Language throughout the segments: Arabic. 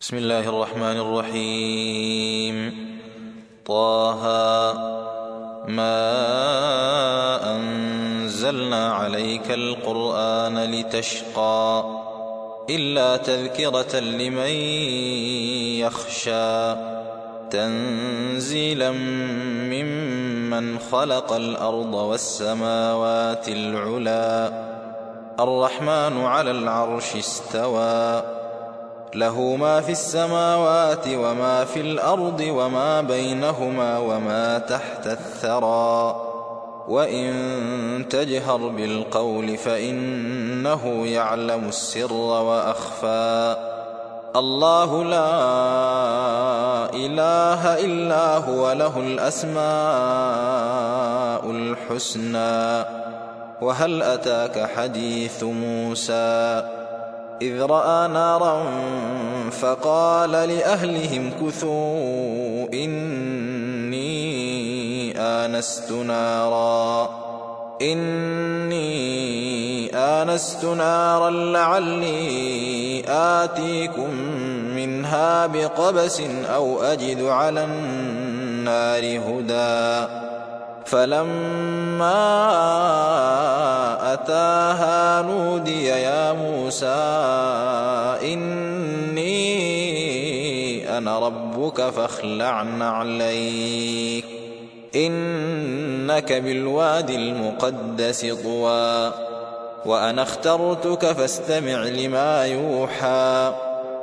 بسم الله الرحمن الرحيم. طه ما أنزلنا عليك القرآن لتشقى إلا تذكرة لمن يخشى تنزيلا ممن خلق الأرض والسماوات العلى الرحمن على العرش استوى له ما في السماوات وما في الأرض وما بينهما وما تحت الثرى وإن تجهر بالقول فإنه يعلم السر وأخفى الله لا إله إلا هو له الأسماء الحسنى. وهل أتاك حديث موسى إذ رأى نارا فقال لأهلهم كثوا إني آنست نارا لعلي آتيكم منها بقبس أو أجد على النار هدى فلما أتاها نودي يا موسى إني أنا ربك فاخلع نعليك إنك بالوادي المقدس طوى وأنا اخترتك فاستمع لما يوحى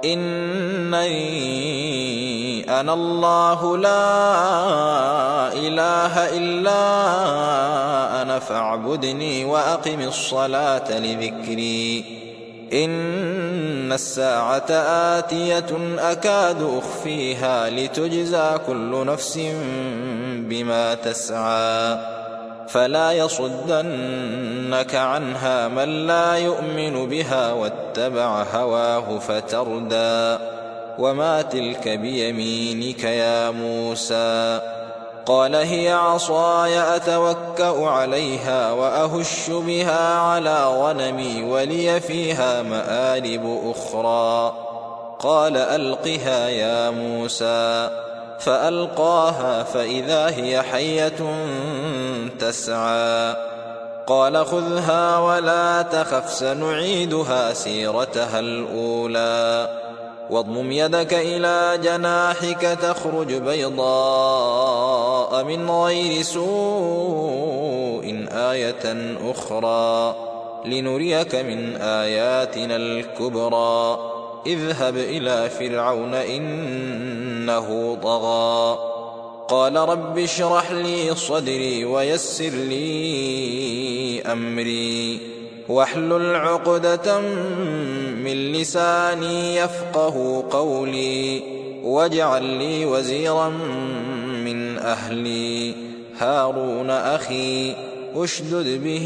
إنني أنا الله لا إله إلا أنا فاعبدني وأقم الصلاة لذكري إن الساعة آتية أكاد أخفيها لتجزى كل نفس بما تسعى فلا يصدنك عنها من لا يؤمن بها واتبع هواه فتردى وما تلك بيمينك يا موسى قال هي عصاي أتوكأ عليها وأهش بها على غنمي ولي فيها مآرب أخرى قال ألقها يا موسى فألقاها فإذا هي حية تسعى قال خذها ولا تخف سنعيدها سيرتها الأولى واضمم يدك إلى جناحك تخرج بيضاء من غير سوء آية أخرى لنريك من آياتنا الكبرى اذهب إلى فرعون إنه طغى قال رب اشرح لي صدري ويسر لي أمري واحلل عقدة من لساني يفقه قولي واجعل لي وزيرا من أهلي هارون أخي اشدد به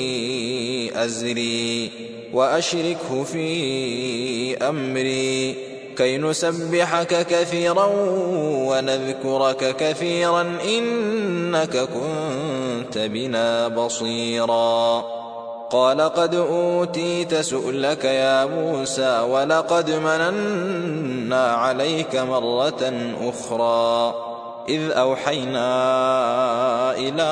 أزري وأشركه في أمري كي نسبحك كثيرا ونذكرك كثيرا إنك كنت بنا بصيرا قال قد أوتيت سؤلك يا موسى ولقد مننا عليك مرة أخرى إذ أوحينا إلى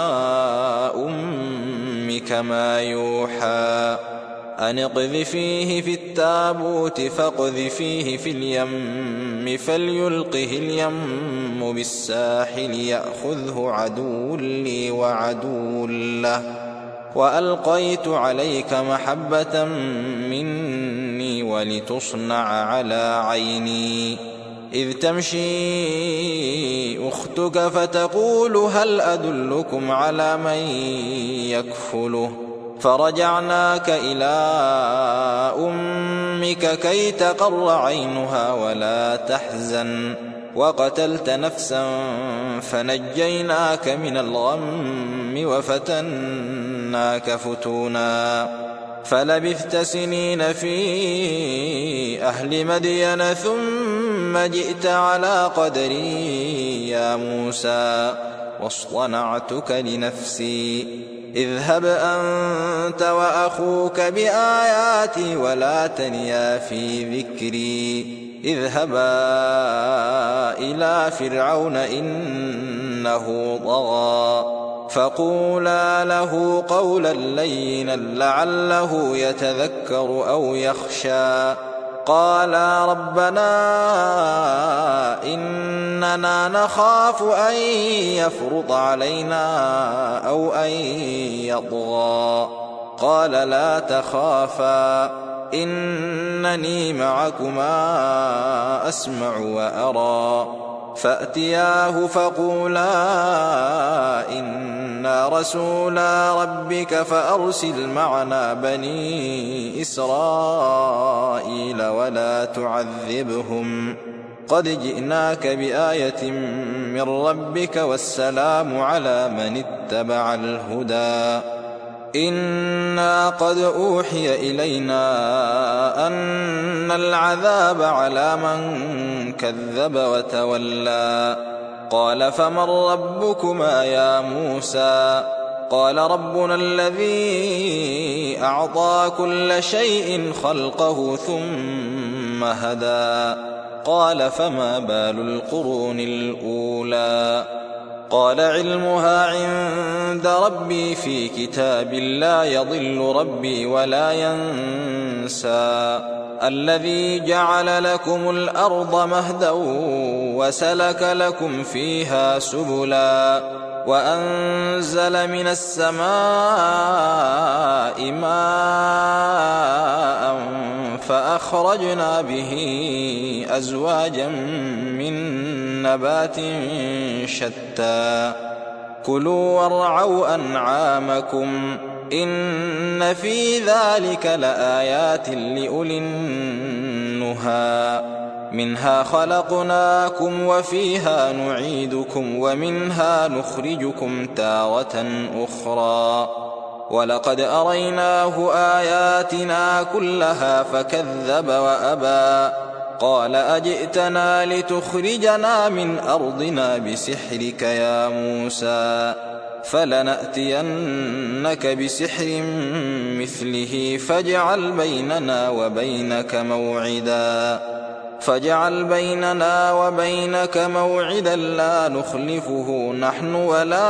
أمك ما يوحى أن اقذفيه في التابوت فاقذفيه في اليم فليلقه اليم بالساحل يأخذه عدو لي وعدو له وألقيت عليك محبة مني ولتصنع على عيني إذ تمشي أختك فتقول هل أدلكم على من يكفله فرجعناك إلى أمك كي تقر عينها ولا تحزن وقتلت نفسا فنجيناك من الغم وفتناك فتونا فلبثت سنين في أهل مدين ثم جئت على قدري يا موسى واصطنعتك لنفسي اذهب أنت وأخوك بآياتي ولا تنيا في ذكري اذهبا إلى فرعون إنه طغى فقولا له قولا لينا لعله يتذكر أو يخشى قالا ربنا إننا نخاف أن يفرط علينا أو أن يطغى قال لا تخافا إنني معكما أسمع وأرى فأتياه فقولا إنا رسولا ربك فأرسل معنا بني إسرائيل ولا تعذبهم قد جئناك بآية من ربك والسلام على من اتبع الهدى إنا قد أوحي إلينا أن العذاب على من كذب وتولى قال فمن ربكما يا موسى قال ربنا الذي أعطى كل شيء خلقه ثم هدى قال فما بال القرون الأولى قال علمها عند ربي في كتاب لا يضل ربي ولا ينسى الذي جعل لكم الأرض مهدا وسلك لكم فيها سبلا وأنزل من السماء ماء فأخرجنا به أزواجا من نبات شتى كلوا وارعوا أنعامكم إن في ذلك لآيات لأولي النهى منها خلقناكم وفيها نعيدكم ومنها نخرجكم تارة أخرى ولقد أريناه آياتنا كلها فكذب وأبى قال أجئتنا لتخرجنا من أرضنا بسحرك يا موسى فلنأتينك بسحر مثله فاجعل بيننا وبينك موعدا لا نخلفه نحن ولا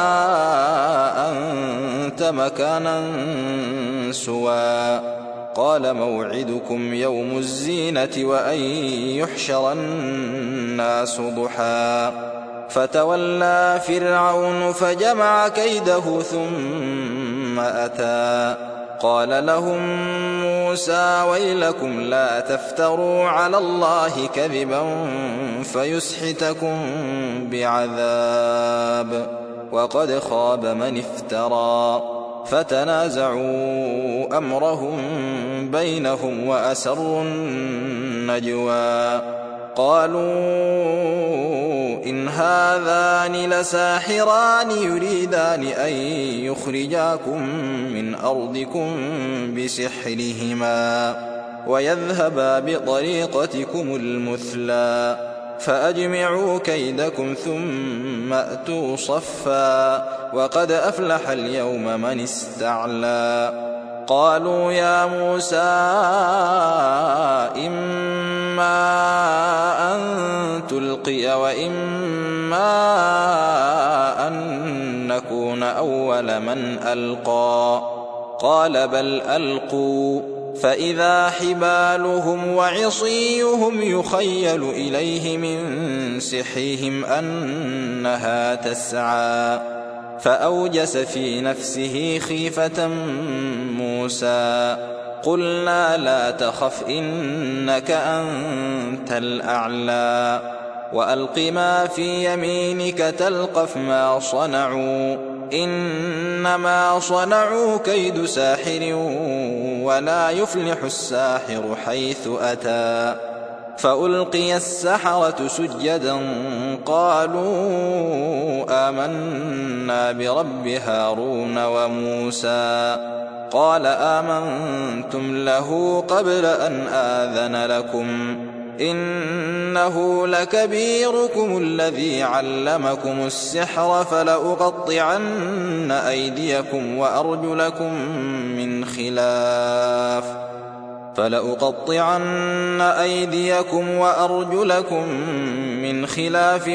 أنت مكانا سوى قال موعدكم يوم الزينة وأن يحشر الناس ضحى فتولى فرعون فجمع كيده ثم أتى قال لهم موسى ويلكم لا تفتروا على الله كذبا فيسحتكم بعذاب وقد خاب من افترى فتنازعوا أمرهم بينهم وأسروا النجوى قالوا إن هذان لساحران يريدان أن يخرجاكم من أرضكم بسحرهما ويذهبا بطريقتكم المثلى فأجمعوا كيدكم ثم أتوا صفا وقد أفلح اليوم من استعلى قالوا يا موسى إما أن تلقي وإما أن نكون أول من ألقى قال بل ألقوا فإذا حبالهم وعصيهم يخيل إليه من سحرهم أنها تسعى فأوجس في نفسه خيفة موسى قلنا لا تخف إنك أنت الأعلى وألق ما في يمينك تلقف ما صنعوا إنما صنعوا كيد ساحر ولا يفلح الساحر حيث أتى فألقي السحرة سجدا قالوا آمنا برب هارون وموسى قال آمنتم له قبل أن آذن لكم إنه لكبيركم الذي علمكم السحر فلأقطعن أيديكم وأرجلكم من خلاف فلأقطعن أيديكم وأرجلكم من خلاف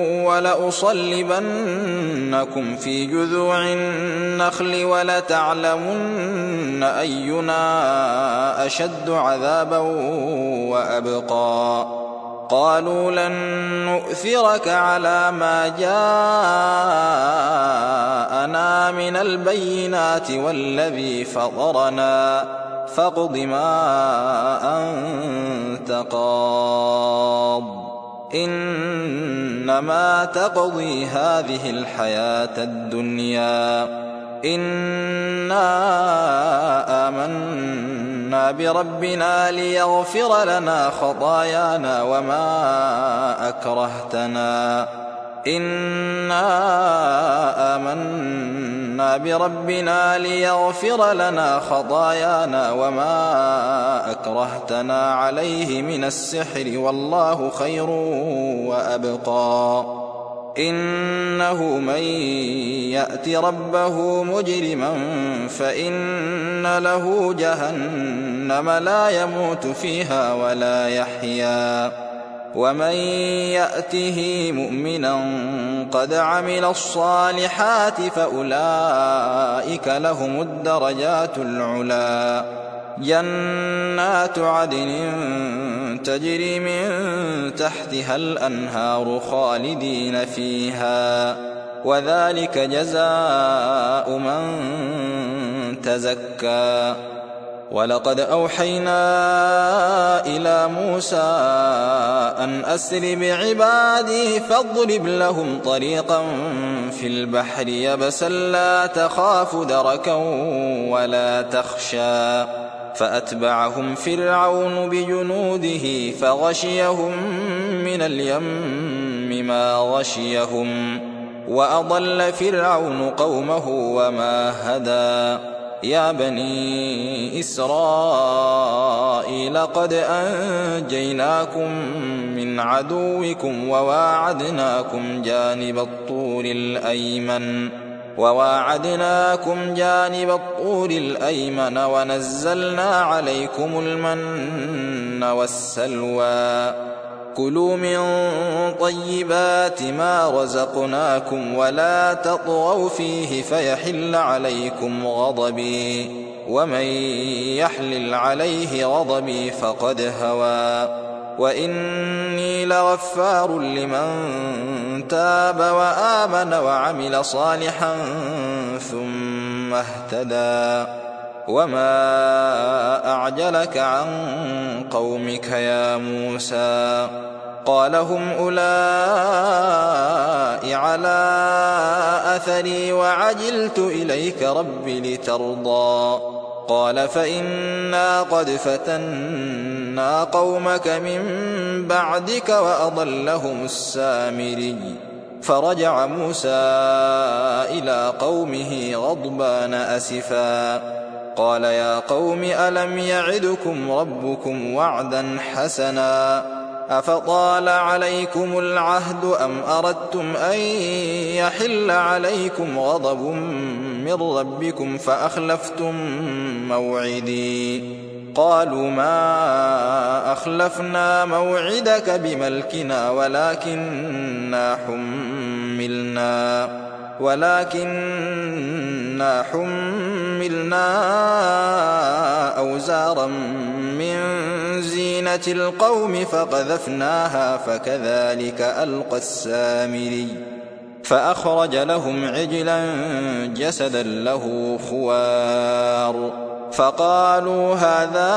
ولأصلبنكم في جذوع النخل ولتعلمن أينا أشد عذابا وأبقى. قالوا لن نؤثرك على ما جاءنا من البينات والذي فطرنا فاقض ما أنت قاض إنما تقضي هذه الحياة الدنيا إنا آمنا بربنا ليغفر لنا خطايانا وما أكرهتنا عليه من السحر والله خير وأبقى. إنه من يأت ربه مجرما فإن له جهنم لا يموت فيها ولا يحيا ومن يأته مؤمنا قد عمل الصالحات فأولئك لهم الدرجات العلا جنات عدن تجري من تحتها الأنهار خالدين فيها وذلك جزاء من تزكى. ولقد أوحينا إلى موسى أن أسر بعبادي فاضرب لهم طريقا في البحر يبسا لا تخاف دركا ولا تخشى فأتبعهم فرعون بجنوده فغشيهم من اليم ما غشيهم وأضل فرعون قومه وما هدى. يا بني إسرائيل قد أنجيناكم من عدوكم وواعدناكم جانب الطور الأيمن ونزلنا عليكم المن والسلوى. كلوا من طيبات ما رزقناكم ولا تطغوا فيه فيحل عليكم غضبي ومن يحلل عليه غضبي فقد هوى. وإني لغفار لمن تاب وآمن وعمل صالحا ثم اهتدى. وما أعجلك عن قومك يا موسى؟ قال هم أولئك على أثري وعجلت إليك رب لترضى. قال فإنا قد فتنا قومك من بعدك وأضلهم السامري. فرجع موسى إلى قومه غضبان أسفا قال يا قوم ألم يعدكم ربكم وعدا حسنا أفطال عليكم العهد أم أردتم أن يحل عليكم غضب من ربكم فأخلفتم موعدي. قالوا ما أخلفنا موعدك بملكنا ولكننا حملنا أوزارا من زينة القوم فقذفناها فكذلك ألقى السامري. فأخرج لهم عجلا جسدا له خوار فقالوا هذا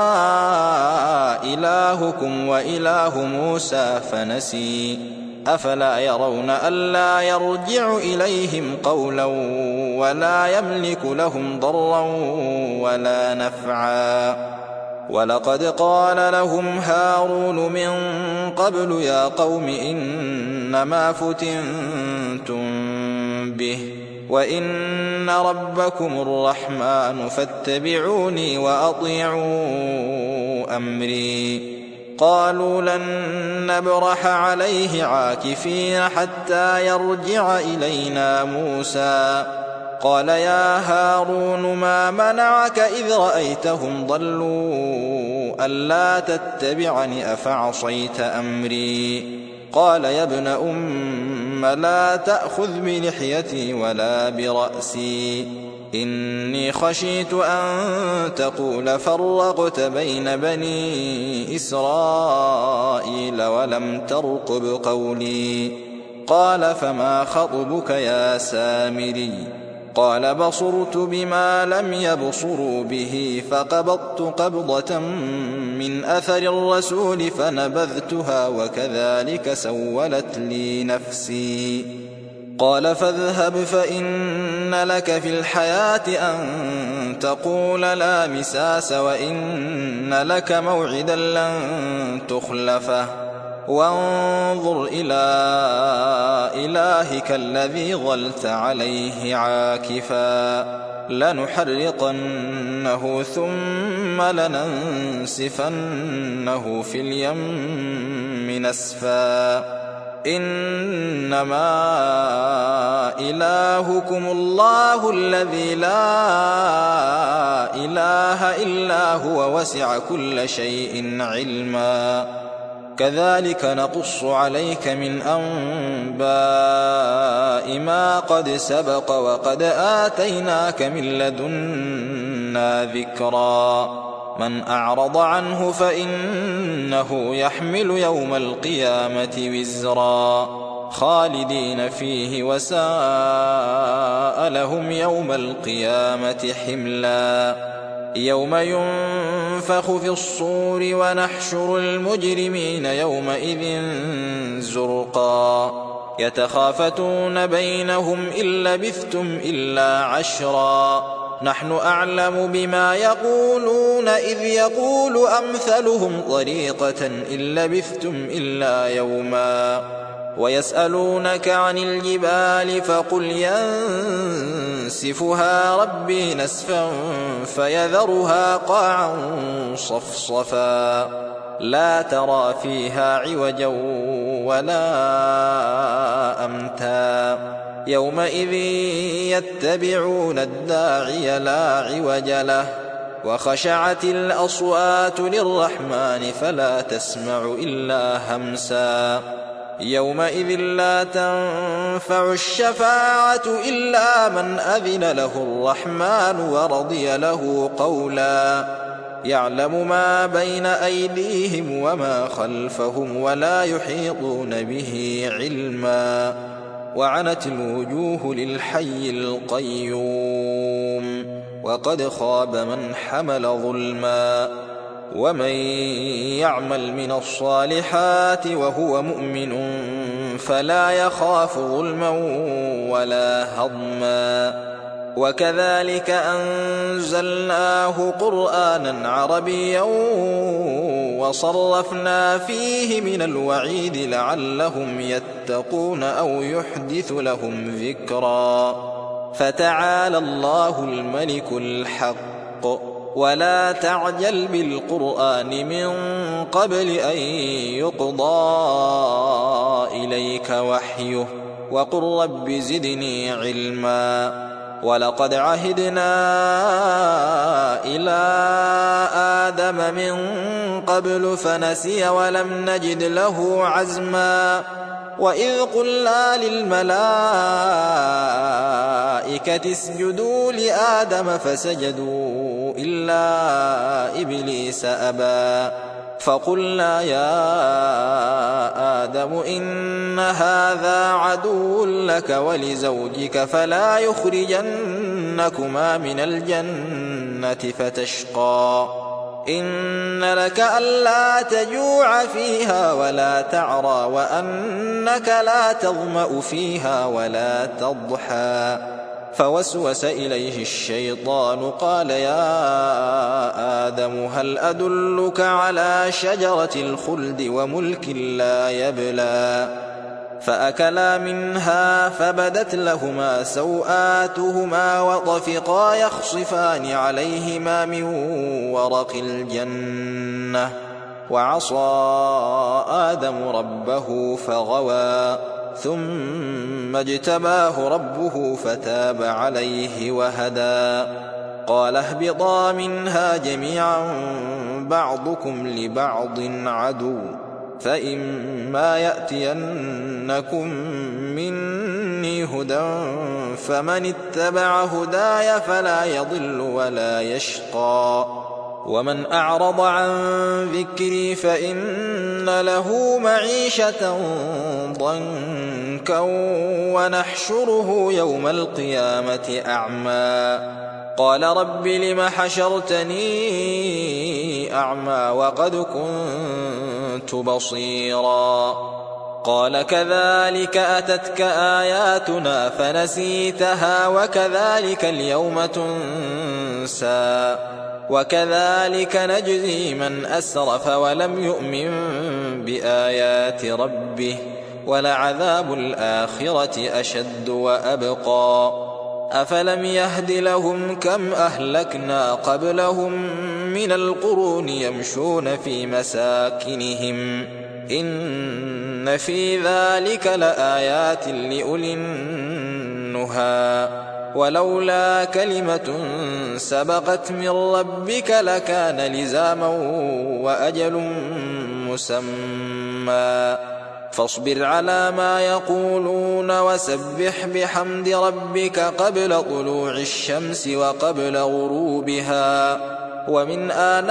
إلهكم وإله موسى فنسي. أفلا يرون ألا يرجع إليهم قولا ولا يملك لهم ضرا ولا نفعا. ولقد قال لهم هارون من قبل يا قوم إنما فتنتم به وإن ربكم الرحمن فاتبعوني وأطيعوا أمري. قالوا لن نبرح عليه عاكفين حتى يرجع إلينا موسى. قال يا هارون ما منعك إذ رأيتهم ضلوا ألا تتبعني أفعصيت أمري قال يا ابن أم لا تأخذ بلحيتي ولا برأسي إني خشيت أن تقول فرقت بين بني إسرائيل ولم ترقب قولي قال فما خطبك يا سامري قال بصرت بما لم يبصروا به فقبضت قبضة من أثر الرسول فنبذتها وكذلك سولت لي نفسي قال فاذهب فإن لك في الحياة أن تقول لا مساس وإن لك موعدا لن تخلفه وانظر إلى إلهك الذي ظلت عليه عاكفا لنحرقنه ثم لننسفنه في اليم نسفا إنما إلهكم الله الذي لا إله إلا هو وسع كل شيء علما كذلك نقص عليك من أنباء ما قد سبق وقد آتيناك من لدنا ذكرا من أعرض عنه فإنه يحمل يوم القيامة وزرا خالدين فيه وساء لهم يوم القيامة حملا يوم ينفخ في الصور ونحشر المجرمين يومئذ زرقا يتخافتون بينهم إن لبثتم إلا عشرا نحن أعلم بما يقولون إذ يقول أمثلهم طريقة إن لبثتم إلا يوما ويسألونك عن الجبال فقل ينسفها ربي نسفا فيذرها قاعا صفصفا لا ترى فيها عوجا ولا أمتا يومئذ يتبعون الداعي لا عوج له وخشعت الأصوات للرحمن فلا تسمع إلا همسا يومئذ لا تنفع الشفاعة إلا من أذن له الرحمن ورضي له قولا يعلم ما بين أيديهم وما خلفهم ولا يحيطون به علما وعنت الوجوه للحي القيوم وقد خاب من حمل ظلما ومن يعمل من الصالحات وهو مؤمن فلا يخاف ظلما ولا هضما وكذلك أنزلناه قرآنا عربيا وصرفنا فيه من الوعيد لعلهم يتقون أو يحدث لهم ذكرا فتعالى الله الملك الحق ولا تعجل بالقرآن من قبل أن يقضى إليك وحيه وقل رب زدني علما ولقد عهدنا إلى آدم من قبل فنسي ولم نجد له عزما وإذ قلنا للملائكة اسجدوا لآدم فسجدوا إلا إبليس أبى فقلنا يا آدم إن هذا عدو لك ولزوجك فلا يخرجنكما من الجنة فتشقى إن لك ألا تجوع فيها ولا تعرى وأنك لا تظمأ فيها ولا تضحى فوسوس إليه الشيطان قال يا آدم هل أدلك على شجرة الخلد وملك لا يبلى فأكلا منها فبدت لهما سوآتهما وطفقا يخصفان عليهما من ورق الجنة وعصى آدم ربه فغوى ثم اجتباه ربه فتاب عليه وهدى قال اهبطا منها جميعا بعضكم لبعض عدو فإما يأتينكم مني هدى فمن اتبع هداي فلا يضل ولا يشقى ومن أعرض عن ذكري فإن له معيشة ضنكا ونحشره يوم القيامة أعمى قال رب لم حشرتني أعمى وقد كنت بصيرا قال كذلك أتتك آياتنا فنسيتها وكذلك اليوم تنسى وكذلك نجزي من أسرف ولم يؤمن بآيات ربه ولعذاب الآخرة أشد وأبقى أفلم يهد لهم كم أهلكنا قبلهم من القرون يمشون في مساكنهم إن في ذلك لآيات لأولي النهى ولولا كلمة سبقت من ربك لكان لزاما وأجل مسمى فاصبر على ما يقولون وسبح بحمد ربك قبل طلوع الشمس وقبل غروبها ومن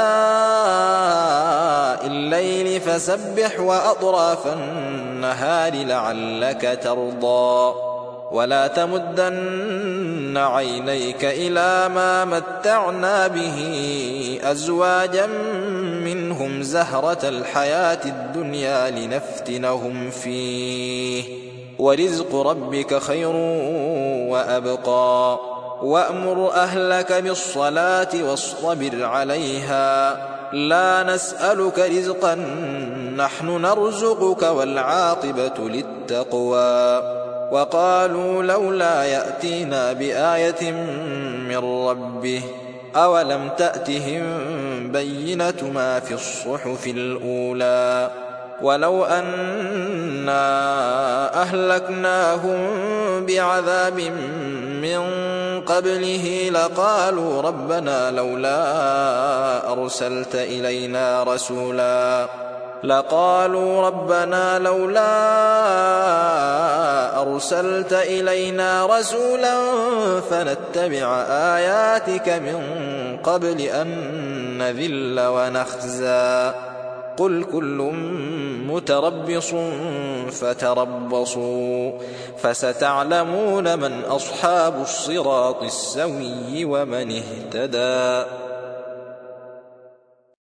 آناء الليل فسبح وأطراف النهار لعلك ترضى ولا تمدن عينيك إلى ما متعنا به أزواجا منهم زهرة الحياة الدنيا لنفتنهم فيه ورزق ربك خير وأبقى وأمر أهلك بالصلاة واصطبر عليها لا نسألك رزقا نحن نرزقك والعاقبة للتقوى وقالوا لولا يأتينا بآية من ربه أولم تأتهم بينة ما في الصحف الأولى ولو أنا أهلكناهم بعذاب من قبله لقالوا ربنا لولا أرسلت إلينا رسولا فنتبع آياتك من قبل أن نذل ونخزى قل كل متربص فتربصوا فستعلمون من أصحاب الصراط السوي ومن اهتدى.